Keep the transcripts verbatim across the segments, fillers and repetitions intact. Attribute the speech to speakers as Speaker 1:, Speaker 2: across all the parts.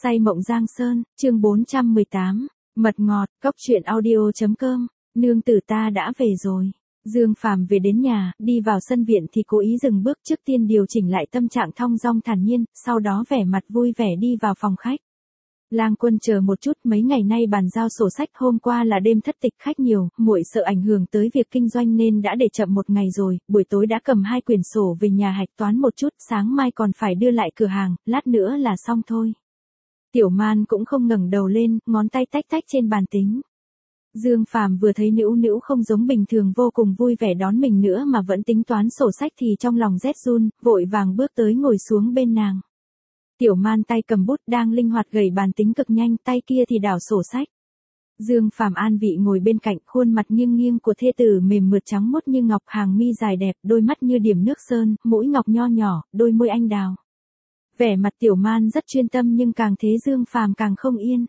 Speaker 1: Say mộng Giang Sơn, chương bốn trăm mười tám, mật ngọt, cốc truyện audio.com, nương tử ta đã về rồi. Dương Phàm về đến nhà, đi vào sân viện thì cố ý dừng bước, trước tiên điều chỉnh lại tâm trạng thong dong thản nhiên, sau đó vẻ mặt vui vẻ đi vào phòng khách. Lang Quân chờ một chút, mấy ngày nay bàn giao sổ sách, hôm qua là đêm thất tịch khách nhiều, muội sợ ảnh hưởng tới việc kinh doanh nên đã để chậm một ngày rồi, buổi tối đã cầm hai quyển sổ về nhà hạch toán một chút, sáng mai còn phải đưa lại cửa hàng, lát nữa là xong thôi. Tiểu Man cũng không ngẩng đầu lên, ngón tay tách tách trên bàn tính. Dương Phàm vừa thấy Nữu Nữu không giống bình thường vô cùng vui vẻ đón mình nữa mà vẫn tính toán sổ sách thì trong lòng rét run, vội vàng bước tới ngồi xuống bên nàng. Tiểu Man tay cầm bút đang linh hoạt gẩy bàn tính cực nhanh, tay kia thì đảo sổ sách. Dương Phàm an vị ngồi bên cạnh, khuôn mặt nghiêng nghiêng của thê tử mềm mượt trắng mốt như ngọc, hàng mi dài đẹp, đôi mắt như điểm nước sơn, mũi ngọc nho nhỏ, đôi môi anh đào. Vẻ mặt Tiểu Man rất chuyên tâm nhưng càng thế Dương Phàm càng không yên.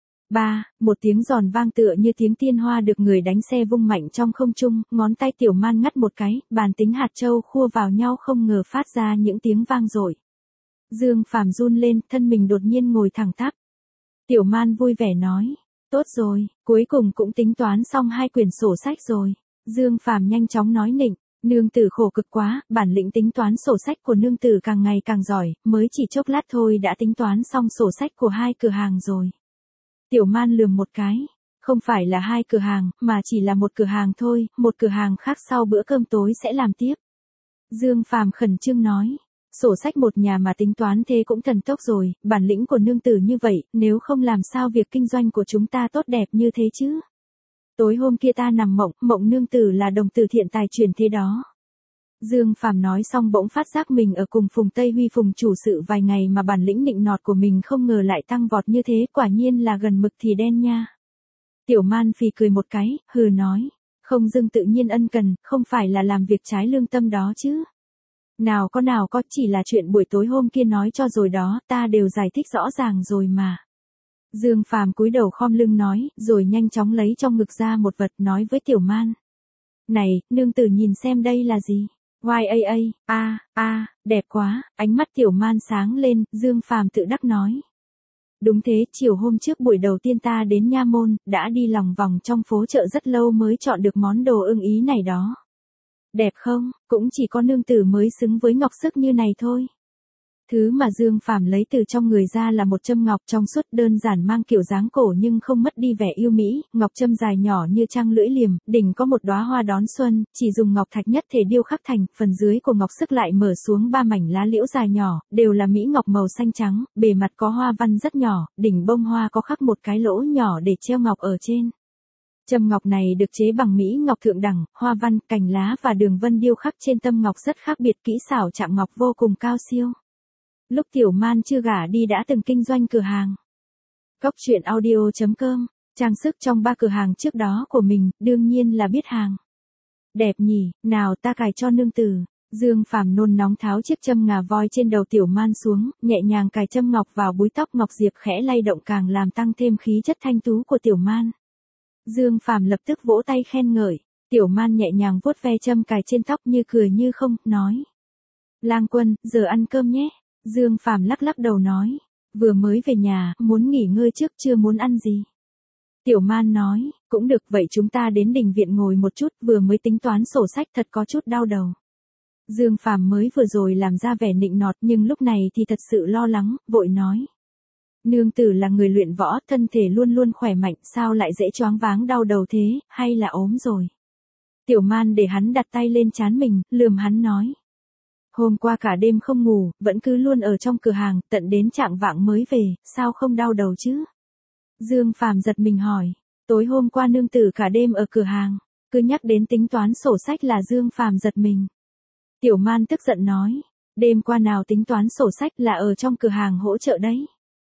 Speaker 1: Ba, một tiếng giòn vang tựa như tiếng tiên hoa được người đánh xe vung mạnh trong không trung, ngón tay Tiểu Man ngắt một cái, bàn tính hạt châu khua vào nhau không ngờ phát ra những tiếng vang dội. Dương Phàm run lên, thân mình đột nhiên ngồi thẳng tắp. Tiểu Man vui vẻ nói, tốt rồi, cuối cùng cũng tính toán xong hai quyển sổ sách rồi. Dương Phàm nhanh chóng nói nịnh, nương tử khổ cực quá, bản lĩnh tính toán sổ sách của nương tử càng ngày càng giỏi, mới chỉ chốc lát thôi đã tính toán xong sổ sách của hai cửa hàng rồi. Tiểu Man lườm một cái, không phải là hai cửa hàng, mà chỉ là một cửa hàng thôi, một cửa hàng khác sau bữa cơm tối sẽ làm tiếp. Dương Phàm khẩn trương nói, sổ sách một nhà mà tính toán thế cũng thần tốc rồi, bản lĩnh của nương tử như vậy, nếu không làm sao việc kinh doanh của chúng ta tốt đẹp như thế chứ. Tối hôm kia ta nằm mộng, mộng nương tử là đồng tử thiện tài truyền thế đó. Dương Phàm nói xong bỗng phát giác mình ở cùng Phùng Tây Huy Phùng chủ sự vài ngày mà bản lĩnh nịnh nọt của mình không ngờ lại tăng vọt như thế, quả nhiên là gần mực thì đen nha. Tiểu Man phì cười một cái, hừ nói, không dưng tự nhiên ân cần, không phải là làm việc trái lương tâm đó chứ. Nào có nào có, chỉ là chuyện buổi tối hôm kia nói cho rồi đó, ta đều giải thích rõ ràng rồi mà. Dương Phàm cúi đầu khom lưng nói, rồi nhanh chóng lấy trong ngực ra một vật nói với Tiểu Man. Này, nương tử nhìn xem đây là gì? Oai a a, a, a, đẹp quá, ánh mắt Tiểu Man sáng lên, Dương Phàm tự đắc nói. Đúng thế, chiều hôm trước buổi đầu tiên ta đến Nha Môn, đã đi lòng vòng trong phố chợ rất lâu mới chọn được món đồ ưng ý này đó. Đẹp không, cũng chỉ có nương tử mới xứng với ngọc sức như này thôi. Thứ mà Dương Phàm lấy từ trong người ra là một châm ngọc trong suốt đơn giản mang kiểu dáng cổ nhưng không mất đi vẻ yêu mỹ, ngọc châm dài nhỏ như trăng lưỡi liềm, đỉnh có một đóa hoa đón xuân, chỉ dùng ngọc thạch nhất thể điêu khắc thành, phần dưới của ngọc sức lại mở xuống ba mảnh lá liễu dài nhỏ, đều là mỹ ngọc màu xanh trắng, bề mặt có hoa văn rất nhỏ, đỉnh bông hoa có khắc một cái lỗ nhỏ để treo ngọc ở trên. Châm ngọc này được chế bằng mỹ ngọc thượng đẳng, hoa văn, cành lá và đường vân điêu khắc trên tâm ngọc rất khác biệt, kỹ xảo chạm ngọc vô cùng cao siêu. Lúc Tiểu Man chưa gả đi đã từng kinh doanh cửa hàng. Cốc truyện audio.com, trang sức trong ba cửa hàng trước đó của mình, đương nhiên là biết hàng. Đẹp nhỉ, nào ta cài cho nương tử. Dương Phàm nôn nóng tháo chiếc châm ngà voi trên đầu Tiểu Man xuống, nhẹ nhàng cài châm ngọc vào búi tóc ngọc diệp khẽ lay động càng làm tăng thêm khí chất thanh tú của Tiểu Man. Dương Phàm lập tức vỗ tay khen ngợi, Tiểu Man nhẹ nhàng vuốt ve châm cài trên tóc như cười như không, nói. Lang Quân, giờ ăn cơm nhé. Dương Phàm lắc lắc đầu nói, vừa mới về nhà, muốn nghỉ ngơi trước chưa muốn ăn gì. Tiểu Man nói, cũng được vậy chúng ta đến đình viện ngồi một chút, vừa mới tính toán sổ sách thật có chút đau đầu. Dương Phàm mới vừa rồi làm ra vẻ nịnh nọt nhưng lúc này thì thật sự lo lắng, vội nói. Nương tử là người luyện võ, thân thể luôn luôn khỏe mạnh, sao lại dễ choáng váng đau đầu thế, hay là ốm rồi. Tiểu Man để hắn đặt tay lên trán mình, lườm hắn nói. Hôm qua cả đêm không ngủ, vẫn cứ luôn ở trong cửa hàng, tận đến chạng vạng mới về, sao không đau đầu chứ? Dương Phàm giật mình hỏi, tối hôm qua nương tử cả đêm ở cửa hàng, cứ nhắc đến tính toán sổ sách là Dương Phàm giật mình. Tiểu Man tức giận nói, đêm qua nào tính toán sổ sách là ở trong cửa hàng hỗ trợ đấy.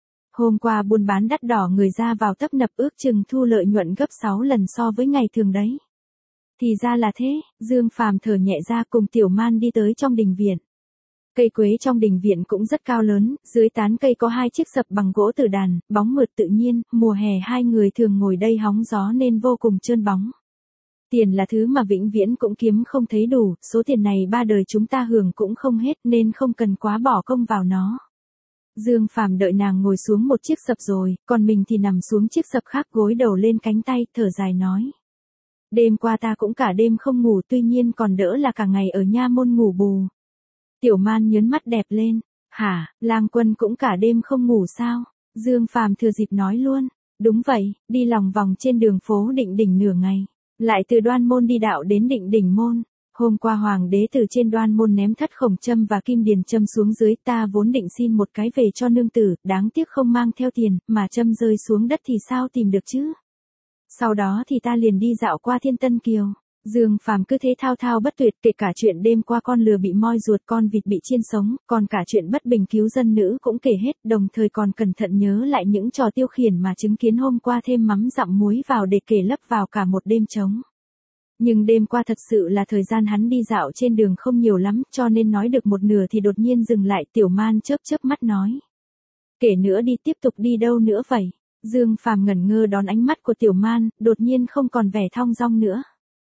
Speaker 1: Hôm qua buôn bán đắt đỏ người ra vào tấp nập ước chừng thu lợi nhuận gấp sáu lần so với ngày thường đấy. Thì ra là thế, Dương Phàm thở nhẹ ra cùng Tiểu Man đi tới trong đình viện. Cây quế trong đình viện cũng rất cao lớn, dưới tán cây có hai chiếc sập bằng gỗ tử đàn, bóng mượt tự nhiên, mùa hè hai người thường ngồi đây hóng gió nên vô cùng trơn bóng. Tiền là thứ mà vĩnh viễn cũng kiếm không thấy đủ, số tiền này ba đời chúng ta hưởng cũng không hết nên không cần quá bỏ công vào nó. Dương Phàm đợi nàng ngồi xuống một chiếc sập rồi, còn mình thì nằm xuống chiếc sập khác gối đầu lên cánh tay, thở dài nói. Đêm qua ta cũng cả đêm không ngủ, tuy nhiên còn đỡ là cả ngày ở nha môn ngủ bù. Tiểu Man nhớn mắt đẹp lên. Hả, Lang Quân cũng cả đêm không ngủ sao? Dương Phàm thừa dịp nói luôn. Đúng vậy, đi lòng vòng trên đường phố Định Đỉnh nửa ngày. Lại từ Đoan Môn đi đạo đến Định Đỉnh Môn. Hôm qua hoàng đế từ trên Đoan Môn ném thất khổng châm và kim điền châm xuống dưới, ta vốn định xin một cái về cho nương tử, đáng tiếc không mang theo tiền, mà châm rơi xuống đất thì sao tìm được chứ? Sau đó thì ta liền đi dạo qua Thiên Tân Kiều. Dương Phàm cứ thế thao thao bất tuyệt, kể cả chuyện đêm qua con lừa bị moi ruột, con vịt bị chiên sống, còn cả chuyện bất bình cứu dân nữ cũng kể hết, đồng thời còn cẩn thận nhớ lại những trò tiêu khiển mà chứng kiến hôm qua, thêm mắm dặm muối vào để kể lấp vào cả một đêm trống. Nhưng đêm qua thật sự là thời gian hắn đi dạo trên đường không nhiều lắm, cho nên nói được một nửa thì đột nhiên dừng lại. Tiểu Man chớp chớp mắt nói. Kể nữa đi, tiếp tục đi đâu nữa vậy? Dương Phàm ngẩn ngơ đón ánh mắt của Tiểu Man, đột nhiên không còn vẻ thong dong nữa.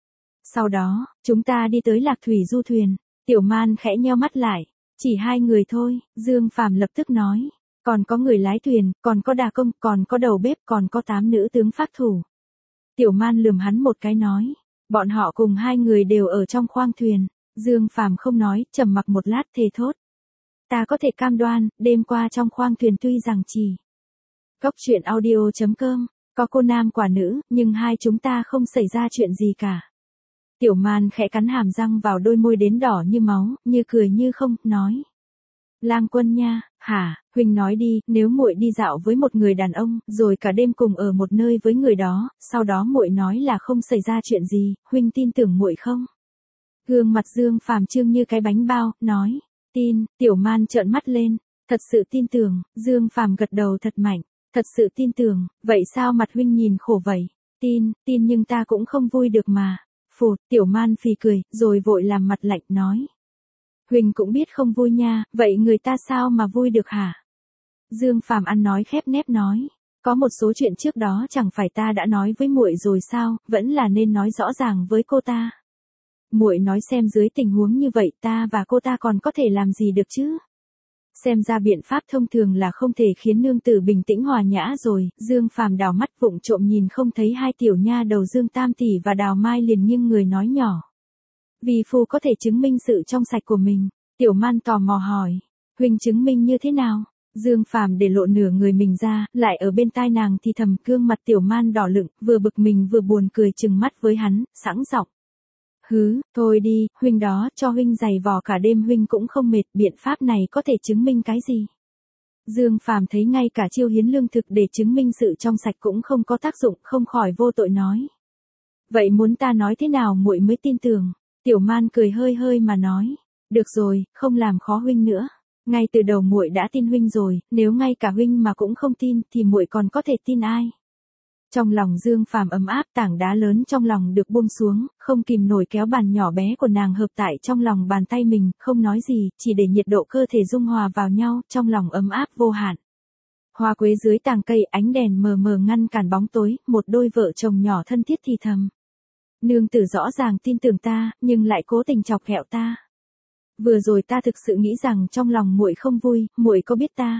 Speaker 1: Sau đó, chúng ta đi tới Lạc Thủy du thuyền. Tiểu Man khẽ nheo mắt lại. Chỉ hai người thôi, Dương Phàm lập tức nói. Còn có người lái thuyền, còn có đà công, còn có đầu bếp, còn có tám nữ tướng phác thủ. Tiểu Man lườm hắn một cái nói. Bọn họ cùng hai người đều ở trong khoang thuyền. Dương Phàm không nói, trầm mặc một lát thề thốt. Ta có thể cam đoan, đêm qua trong khoang thuyền tuy rằng chỉ Cốc truyện audio chấm com có cô nam quả nữ, nhưng hai chúng ta không xảy ra chuyện gì cả. Tiểu Man khẽ cắn hàm răng vào đôi môi đến đỏ như máu, như cười như không, nói. Lang Quân nha, hả, huynh nói đi, nếu muội đi dạo với một người đàn ông, rồi cả đêm cùng ở một nơi với người đó, sau đó muội nói là không xảy ra chuyện gì, huynh tin tưởng muội không? Gương mặt Dương Phàm trương như cái bánh bao, nói. Tin. Tiểu Man trợn mắt lên. Thật sự tin tưởng. Dương Phàm gật đầu thật mạnh. Thật sự tin tưởng. Vậy sao mặt huynh nhìn khổ vậy? Tin, tin nhưng ta cũng không vui được mà. Phụt, Tiểu Man phì cười, rồi vội làm mặt lạnh, nói. Huynh cũng biết không vui nha, vậy người ta sao mà vui được hả? Dương Phàm ăn nói khép nép nói. Có một số chuyện trước đó chẳng phải ta đã nói với muội rồi sao, vẫn là nên nói rõ ràng với cô ta. Muội nói xem, dưới tình huống như vậy ta và cô ta còn có thể làm gì được chứ? Xem ra biện pháp thông thường là không thể khiến nương tử bình tĩnh hòa nhã rồi. Dương Phàm đào mắt vụng trộm nhìn không thấy hai tiểu nha đầu Dương Tam tỷ và Đào Mai, liền nghiêng người nói nhỏ. Vì phu có thể chứng minh sự trong sạch của mình. Tiểu Man tò mò hỏi. Huynh chứng minh như thế nào? Dương Phàm để lộ nửa người mình ra, lại ở bên tai nàng thì thầm. Gương mặt Tiểu Man đỏ lựng, vừa bực mình vừa buồn cười, trừng mắt với hắn, sẵn giọng. Hứ, thôi đi, huynh đó, cho huynh giày vò cả đêm huynh cũng không mệt, biện pháp này có thể chứng minh cái gì? Dương Phàm thấy ngay cả chiêu hiến lương thực để chứng minh sự trong sạch cũng không có tác dụng, không khỏi vô tội nói. Vậy muốn ta nói thế nào muội mới tin tưởng? Tiểu Man cười hơi hơi mà nói. Được rồi, không làm khó huynh nữa. Ngay từ đầu muội đã tin huynh rồi, nếu ngay cả huynh mà cũng không tin, thì muội còn có thể tin ai? Trong lòng Dương Phàm ấm áp, tảng đá lớn trong lòng được buông xuống, không kìm nổi kéo bàn nhỏ bé của nàng hợp tại trong lòng bàn tay mình, không nói gì, chỉ để nhiệt độ cơ thể dung hòa vào nhau, trong lòng ấm áp vô hạn. Hoa quế dưới tàng cây, ánh đèn mờ mờ ngăn cản bóng tối, một đôi vợ chồng nhỏ thân thiết thì thầm. Nương tử rõ ràng tin tưởng ta, nhưng lại cố tình chọc ghẹo ta. Vừa rồi ta thực sự nghĩ rằng trong lòng muội không vui, muội có biết ta?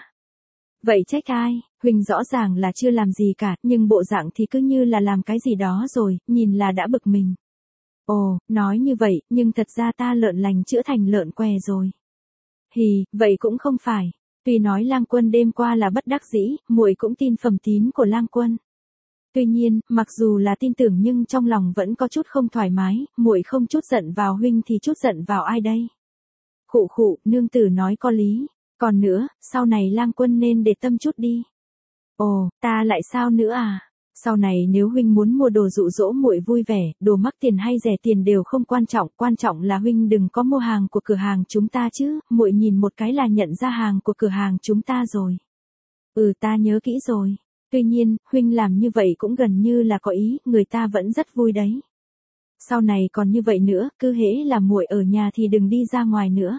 Speaker 1: Vậy trách ai? Huynh rõ ràng là chưa làm gì cả, nhưng bộ dạng thì cứ như là làm cái gì đó rồi, nhìn là đã bực mình. Ồ, nói như vậy, nhưng thật ra ta lợn lành chữa thành lợn què rồi. Hì, vậy cũng không phải. Tuy nói Lang Quân đêm qua là bất đắc dĩ, muội cũng tin phẩm tín của Lang Quân. Tuy nhiên, mặc dù là tin tưởng nhưng trong lòng vẫn có chút không thoải mái, muội không chút giận vào huynh thì chút giận vào ai đây? Khụ khụ, nương tử nói có lý. Còn nữa, sau này Lang Quân nên để tâm chút đi. Ồ, ta lại sao nữa à? Sau này nếu huynh muốn mua đồ dụ dỗ muội vui vẻ, đồ mắc tiền hay rẻ tiền đều không quan trọng, quan trọng là huynh đừng có mua hàng của cửa hàng chúng ta chứ, muội nhìn một cái là nhận ra hàng của cửa hàng chúng ta rồi. Ừ, ta nhớ kỹ rồi. Tuy nhiên, huynh làm như vậy cũng gần như là có ý, người ta vẫn rất vui đấy. Sau này còn như vậy nữa, cứ hễ là muội ở nhà thì đừng đi ra ngoài nữa.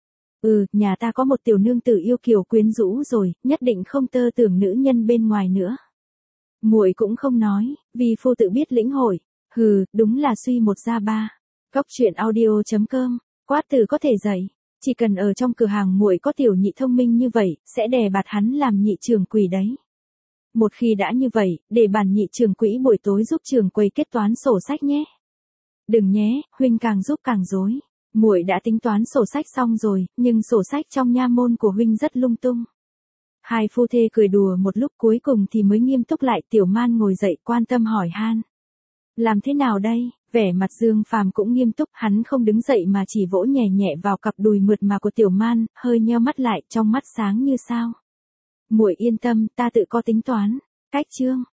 Speaker 1: Ừ, nhà ta có một tiểu nương tử yêu kiều quyến rũ rồi, nhất định không tơ tưởng nữ nhân bên ngoài nữa. Muội cũng không nói, vì phu tự biết lĩnh hội. Hừ, đúng là suy một ra ba. Cốc truyện audio chấm com, quát từ có thể dạy. Chỉ cần ở trong cửa hàng muội có tiểu nhị thông minh như vậy, sẽ đè bạt hắn làm nhị trưởng quỹ đấy. Một khi đã như vậy, để bản nhị trưởng quỹ buổi tối giúp trưởng quầy kết toán sổ sách nhé. Đừng nhé, huynh càng giúp càng rối. Muội đã tính toán sổ sách xong rồi, nhưng sổ sách trong nha môn của huynh rất lung tung. Hai phu thê cười đùa một lúc cuối cùng thì mới nghiêm túc lại. Tiểu Man ngồi dậy quan tâm hỏi han. Làm thế nào đây? Vẻ mặt Dương Phàm cũng nghiêm túc, hắn không đứng dậy mà chỉ vỗ nhẹ nhẹ vào cặp đùi mượt mà của Tiểu Man, hơi nheo mắt lại, trong mắt sáng như sao. Muội yên tâm, ta tự có tính toán. Cách chương